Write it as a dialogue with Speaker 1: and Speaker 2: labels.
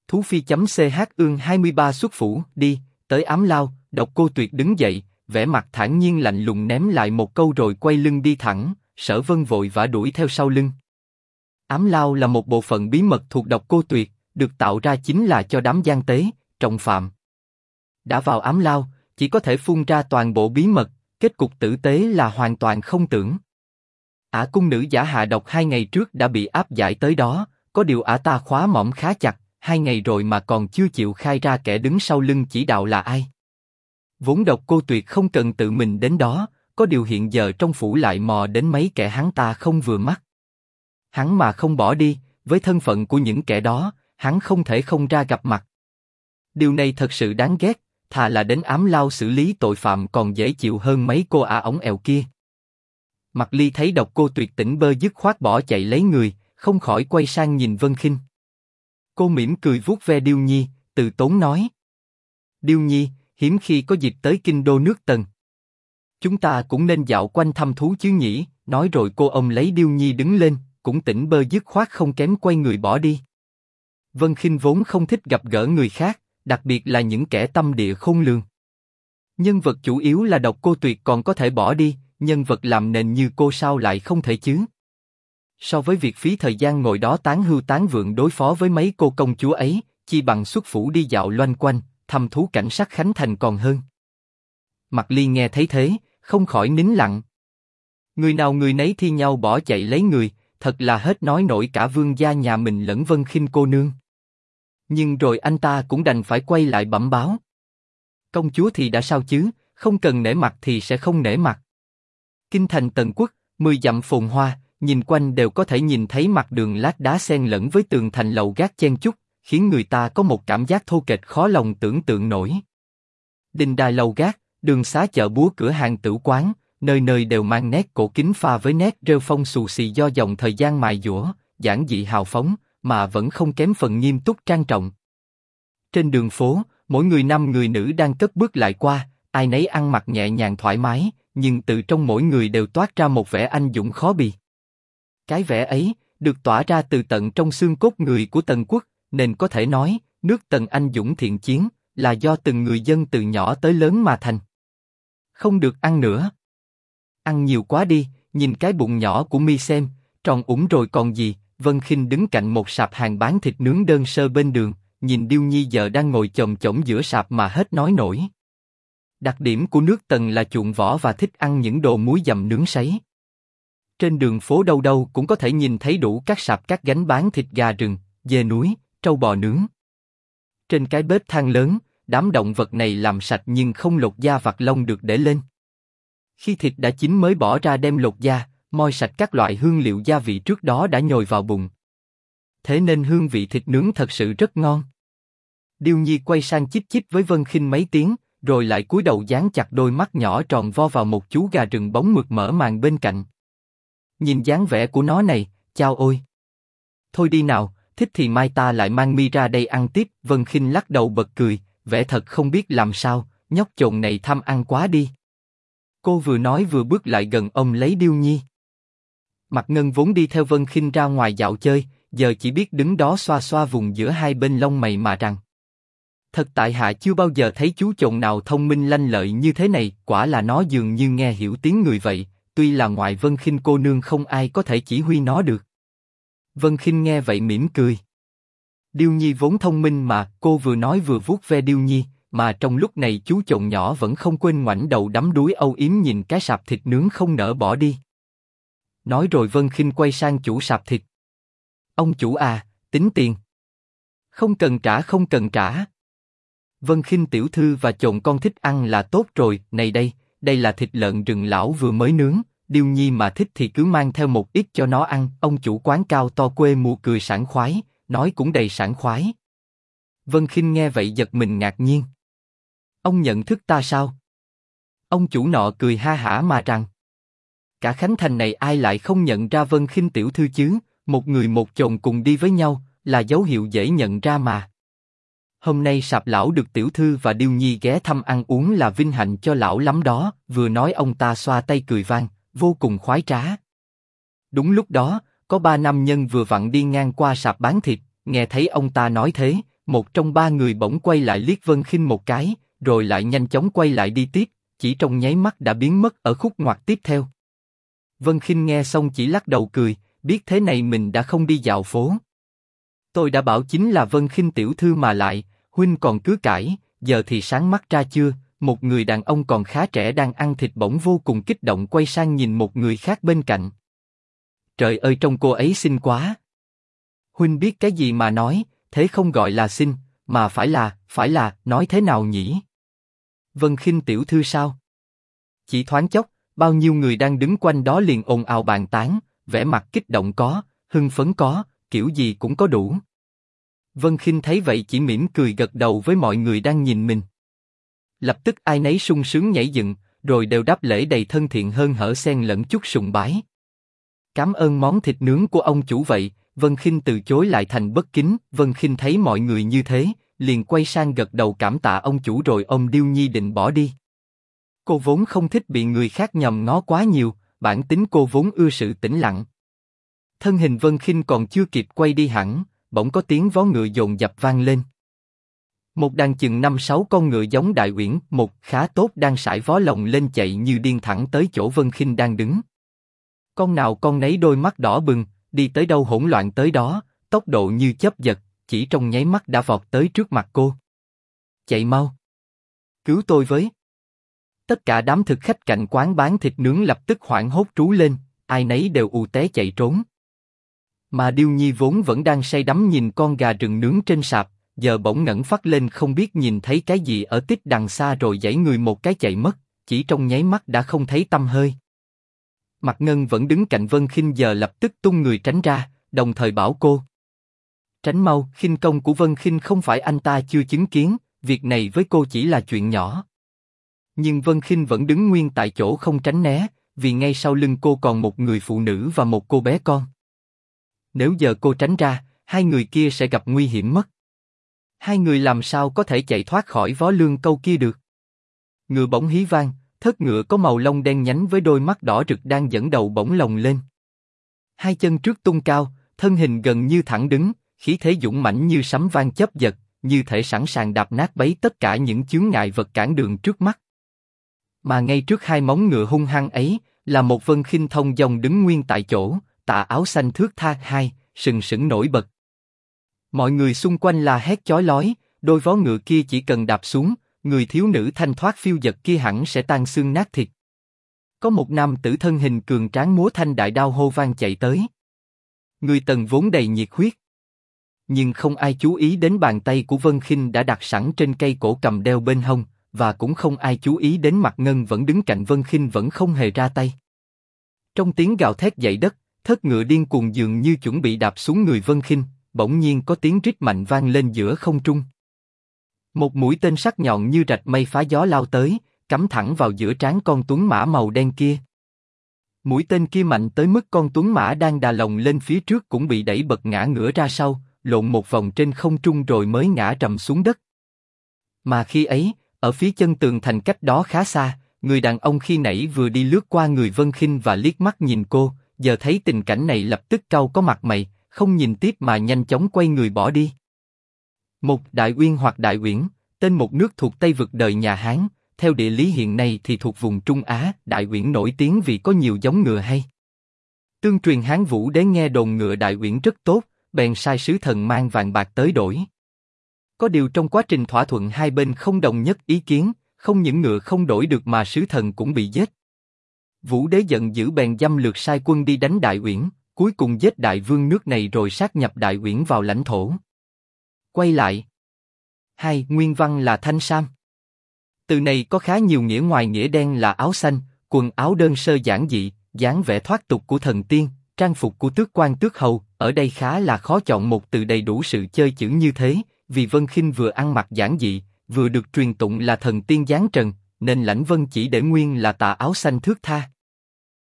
Speaker 1: Thú Phi.ch ương 23 xuất phủ, đi, tới Ám Lao. Độc Cô Tuyệt đứng dậy, vẻ mặt thản nhiên lạnh lùng ném lại một câu rồi quay lưng đi thẳng. Sở Vân vội vã đuổi theo sau lưng. Ám Lao là một bộ phận bí mật thuộc Độc Cô Tuyệt, được tạo ra chính là cho đám gian tế, trọng phạm. Đã vào Ám Lao, chỉ có thể phun ra toàn bộ bí mật, kết cục tử tế là hoàn toàn không tưởng. Ả cung nữ giả hạ độc 2 ngày trước đã bị áp giải tới đó, có điều ả ta khóa mõm khá chặt, 2 ngày rồi mà còn chưa chịu khai ra kẻ đứng sau lưng chỉ đạo là ai. Vốn Độc Cô Tuyệt không cần tự mình đến đó, có điều hiện giờ trong phủ lại mò đến mấy kẻ hắn ta không vừa mắt. Hắn mà không bỏ đi, với thân phận của những kẻ đó, hắn không thể không ra gặp mặt. Điều này thật sự đáng ghét, thà là đến Ám Lao xử lý tội phạm còn dễ chịu hơn mấy cô ả ống eo kia. Mạc Ly thấy Độc Cô Tuyệt tỉnh bơ dứt khoát bỏ chạy lấy người, không khỏi quay sang nhìn Vân Khinh. Cô mỉm cười vuốt ve Điêu Nhi, từ tốn nói: Điêu Nhi, hiếm khi có dịp tới kinh đô nước Tần. Chúng ta cũng nên dạo quanh thăm thú chứ nhỉ? Nói rồi cô ôm lấy Điêu Nhi đứng lên, cũng tỉnh bơ dứt khoát không kém quay người bỏ đi. Vân Khinh vốn không thích gặp gỡ người khác, đặc biệt là những kẻ tâm địa khôn lường. Nhân vật chủ yếu là Độc Cô Tuyệt còn có thể bỏ đi, nhân vật làm nền như cô sao lại không thể chứ? So với việc phí thời gian ngồi đó tán hưu tán vượng đối phó với mấy cô công chúa ấy, chi bằng xuất phủ đi dạo loanh quanh, thăm thú cảnh sát Khánh Thành còn hơn. Mạc Ly nghe thấy thế, không khỏi nín lặng. Người nào người nấy thi nhau bỏ chạy lấy người, thật là hết nói nổi cả vương gia nhà mình lẫn Vân Khinh cô nương. Nhưng rồi anh ta cũng đành phải quay lại bẩm báo. Công chúa thì đã sao chứ, không cần nể mặt thì sẽ không nể mặt. Kinh thành Tần Quốc, 10 dặm phồn hoa, nhìn quanh đều có thể nhìn thấy mặt đường lát đá xen lẫn với tường thành lầu gác chen chúc, khiến người ta có một cảm giác thô kệch khó lòng tưởng tượng nổi. Đình đài lầu gác, đường xá chợ búa cửa hàng tửu quán, nơi nơi đều mang nét cổ kính pha với nét rêu phong xù xì do dòng thời gian mài dũa, giản dị hào phóng, mà vẫn không kém phần nghiêm túc trang trọng. Trên đường phố, mỗi người nam người nữ đang cất bước lại qua, ai nấy ăn mặc nhẹ nhàng thoải mái, nhưng từ trong mỗi người đều toát ra một vẻ anh dũng khó bì. Cái vẻ ấy được tỏa ra từ tận trong xương cốt người của Tần Quốc, nên có thể nói nước Tần anh dũng thiện chiến là do từng người dân từ nhỏ tới lớn mà thành. Không được ăn nữa. Ăn nhiều quá đi, nhìn cái bụng nhỏ của mi xem, tròn ủng rồi còn gì. Vân Khinh đứng cạnh một sạp hàng bán thịt nướng đơn sơ bên đường, nhìn Điêu Nhi giờ đang ngồi chồm chõm giữa sạp mà hết nói nổi. Đặc điểm của nước Tần là chuộng võ và thích ăn những đồ muối dầm nướng sấy. Trên đường phố đâu đâu cũng có thể nhìn thấy đủ các sạp các gánh bán thịt gà rừng, dê núi, trâu bò nướng. Trên cái bếp than lớn, đám động vật này làm sạch nhưng không lột da vặt lông được để lên. Khi thịt đã chín mới bỏ ra đem lột da, moi sạch các loại hương liệu gia vị trước đó đã nhồi vào bụng. Thế nên hương vị thịt nướng thật sự rất ngon. Điêu Nhi quay sang chích chích với Vân Khinh mấy tiếng, rồi lại cúi đầu dán chặt đôi mắt nhỏ tròn vo vào một chú gà rừng bóng mượt mở màng bên cạnh. Nhìn dáng vẻ của nó này, chao ôi! Thôi đi nào, thích thì mai ta lại mang mi ra đây ăn tiếp. Vân Khinh lắc đầu bật cười, vẻ thật không biết làm sao, nhóc chồn này tham ăn quá đi. Cô vừa nói vừa bước lại gần ôm lấy Điêu Nhi. Mạc Ngân vốn đi theo Vân Khinh ra ngoài dạo chơi, giờ chỉ biết đứng đó xoa xoa vùng giữa hai bên lông mày mà rằng: thật tại hạ chưa bao giờ thấy chú chồn nào thông minh lanh lợi như thế này, quả là nó dường như nghe hiểu tiếng người vậy, tuy là ngoại Vân Khinh cô nương không ai có thể chỉ huy nó được. Vân Khinh nghe vậy mỉm cười. Điêu Nhi vốn thông minh mà, cô vừa nói vừa vuốt ve Điêu Nhi, mà trong lúc này chú chồn nhỏ vẫn không quên ngoảnh đầu đắm đuối âu yếm nhìn cái sạp thịt nướng không nỡ bỏ đi. Nói rồi Vân Khinh quay sang chủ sạp thịt. Ông chủ à, tính tiền. Không cần trả, không cần trả. Vân Khinh tiểu thư và chồn con thích ăn là tốt rồi, này đây là thịt lợn rừng lão vừa mới nướng, Điêu Nhi mà thích thì cứ mang theo một ít cho nó ăn. Ông chủ quán cao to quê mùa cười sảng khoái, nói cũng đầy sảng khoái. Vân Khinh nghe vậy giật mình ngạc nhiên. Ông nhận thức ta sao? Ông chủ nọ cười ha hả mà rằng: cả Khánh Thành này ai lại không nhận ra Vân Khinh tiểu thư chứ, một người một chồn cùng đi với nhau, là dấu hiệu dễ nhận ra mà. Hôm nay sạp lão được tiểu thư và Điêu Nhi ghé thăm ăn uống là vinh hạnh cho lão lắm đó. Vừa nói ông ta xoa tay cười vang, vô cùng khoái trá. Đúng lúc đó, có 3 nam nhân vừa vặn đi ngang qua sạp bán thịt, nghe thấy ông ta nói thế, một trong ba người bỗng quay lại liếc Vân Khinh một cái, rồi lại nhanh chóng quay lại đi tiếp, chỉ trong nháy mắt đã biến mất ở khúc ngoặt tiếp theo. Vân Khinh nghe xong chỉ lắc đầu cười, biết thế này mình đã không đi dạo phố. Tôi đã bảo chính là Vân Khinh tiểu thư mà lại, huynh còn cứ cãi, giờ thì sáng mắt ra chưa? Một người đàn ông còn khá trẻ đang ăn thịt bỗng vô cùng kích động quay sang nhìn một người khác bên cạnh. Trời ơi trông cô ấy xinh quá. Huynh biết cái gì mà nói, thế không gọi là xinh, mà phải là, nói thế nào nhỉ? Vân Khinh tiểu thư sao? Chỉ thoáng chốc, bao nhiêu người đang đứng quanh đó liền ồn ào bàn tán, vẻ mặt kích động có, hưng phấn có, kiểu gì cũng có đủ. Vân Khinh thấy vậy chỉ mỉm cười gật đầu với mọi người đang nhìn mình. Lập tức ai nấy sung sướng nhảy dựng, rồi đều đáp lễ đầy thân thiện hơn hở xen lẫn chút sùng bái. Cảm ơn món thịt nướng của ông chủ vậy. Vân Khinh từ chối lại thành bất kính. Vân Khinh thấy mọi người như thế, liền quay sang gật đầu cảm tạ ông chủ rồi ôm Điêu Nhi định bỏ đi. Cô vốn không thích bị người khác nhòm ngó quá nhiều, bản tính cô vốn ưa sự tĩnh lặng. Thân hình Vân Khinh còn chưa kịp quay đi hẳn, bỗng có tiếng vó ngựa dồn dập vang lên. Một đàn chừng 5-6 con ngựa giống đại uyển, một khá tốt đang sải vó lồng lên chạy như điên thẳng tới chỗ Vân Khinh đang đứng. Con nào con nấy đôi mắt đỏ bừng, đi tới đâu hỗn loạn tới đó, tốc độ như chớp giật, chỉ trong nháy mắt đã vọt tới trước mặt cô. Chạy mau! Cứu tôi với! Tất cả đám thực khách cạnh quán bán thịt nướng lập tức hoảng hốt trú lên, ai nấy đều ù té chạy trốn. Mà Điêu Nhi vốn vẫn đang say đắm nhìn con gà rừng nướng trên sạp, giờ bỗng ngẩng phát lên không biết nhìn thấy cái gì ở tít đằng xa rồi giãy người một cái chạy mất, chỉ trong nháy mắt đã không thấy tăm hơi. Mạc Ngân vẫn đứng cạnh Vân Khinh giờ lập tức tung người tránh ra, đồng thời bảo cô. Tránh mau, khinh công của Vân Khinh không phải anh ta chưa chứng kiến, việc này với cô chỉ là chuyện nhỏ. Nhưng Vân Khinh vẫn đứng nguyên tại chỗ không tránh né, vì ngay sau lưng cô còn một người phụ nữ và một cô bé con. Nếu giờ cô tránh ra, hai người kia sẽ gặp nguy hiểm mất. Hai người làm sao có thể chạy thoát khỏi vó lương câu kia được? Ngựa bỗng hí vang, thớt ngựa có màu lông đen nhánh với đôi mắt đỏ rực đang dẫn đầu bỗng lồng lên. Hai chân trước tung cao, thân hình gần như thẳng đứng, khí thế dũng mãnh như sấm vang chớp giật, như thể sẵn sàng đạp nát bấy tất cả những chướng ngại vật cản đường trước mắt. Mà ngay trước hai móng ngựa hung hăng ấy, là một Vân Khinh thông dong đứng nguyên tại chỗ, tà áo xanh thướt tha hai, sừng sững nổi bật. Mọi người xung quanh la hét chói lói, đôi vó ngựa kia chỉ cần đạp xuống, người thiếu nữ thanh thoát phiêu dật kia hẳn sẽ tan xương nát thịt. Có một nam tử thân hình cường tráng múa thanh đại đao hô vang chạy tới. Người Tần vốn đầy nhiệt huyết, nhưng không ai chú ý đến bàn tay của Vân Khinh đã đặt sẵn trên cây cổ cầm đeo bên hông, và cũng không ai chú ý đến Mạc Ngân vẫn đứng cạnh Vân Khinh vẫn không hề ra tay. Trong tiếng gào thét dậy đất, thớt ngựa điên cuồng dường như chuẩn bị đạp xuống người Vân Khinh, bỗng nhiên có tiếng rít mạnh vang lên giữa không trung. Một mũi tên sắc nhọn như rạch mây phá gió lao tới, cắm thẳng vào giữa trán con tuấn mã màu đen kia. Mũi tên kia mạnh tới mức con tuấn mã đang đà lồng lên phía trước cũng bị đẩy bật ngã ngửa ra sau, lộn một vòng trên không trung rồi mới ngã trầm xuống đất. Mà khi ấy, ở phía chân tường thành cách đó khá xa, người đàn ông khi nãy vừa đi lướt qua người Vân Khinh và liếc mắt nhìn cô, giờ thấy tình cảnh này lập tức cau có mặt mày, không nhìn tiếp mà nhanh chóng quay người bỏ đi. Một Đại Uyên hoặc Đại Uyển, tên một nước thuộc Tây vực đời nhà Hán, theo địa lý hiện nay thì thuộc vùng Trung Á. Đại Uyển nổi tiếng vì có nhiều giống ngựa hay. Tương truyền Hán Vũ Đế nghe đồn ngựa Đại Uyển rất tốt, bèn sai sứ thần mang vàng bạc tới đổi. Có điều trong quá trình thỏa thuận hai bên không đồng nhất ý kiến, không những ngựa không đổi được mà sứ thần cũng bị giết. Vũ Đế giận dữ bèn dăm lượt sai quân đi đánh Đại Uyển, cuối cùng giết đại vương nước này rồi sát nhập Đại Uyển vào lãnh thổ. Quay lại. Hai, nguyên văn là thanh sam. Từ này có khá nhiều nghĩa, ngoài nghĩa đen là áo xanh, quần áo đơn sơ giản dị, dáng vẻ thoát tục của thần tiên, trang phục của tước quan tước hầu, ở đây khá là khó chọn một từ đầy đủ sự chơi chữ như thế, vì Vân Khinh vừa ăn mặc giản dị, vừa được truyền tụng là thần tiên giáng trần, nên Lãnh Vân chỉ để nguyên là tà áo xanh thước tha.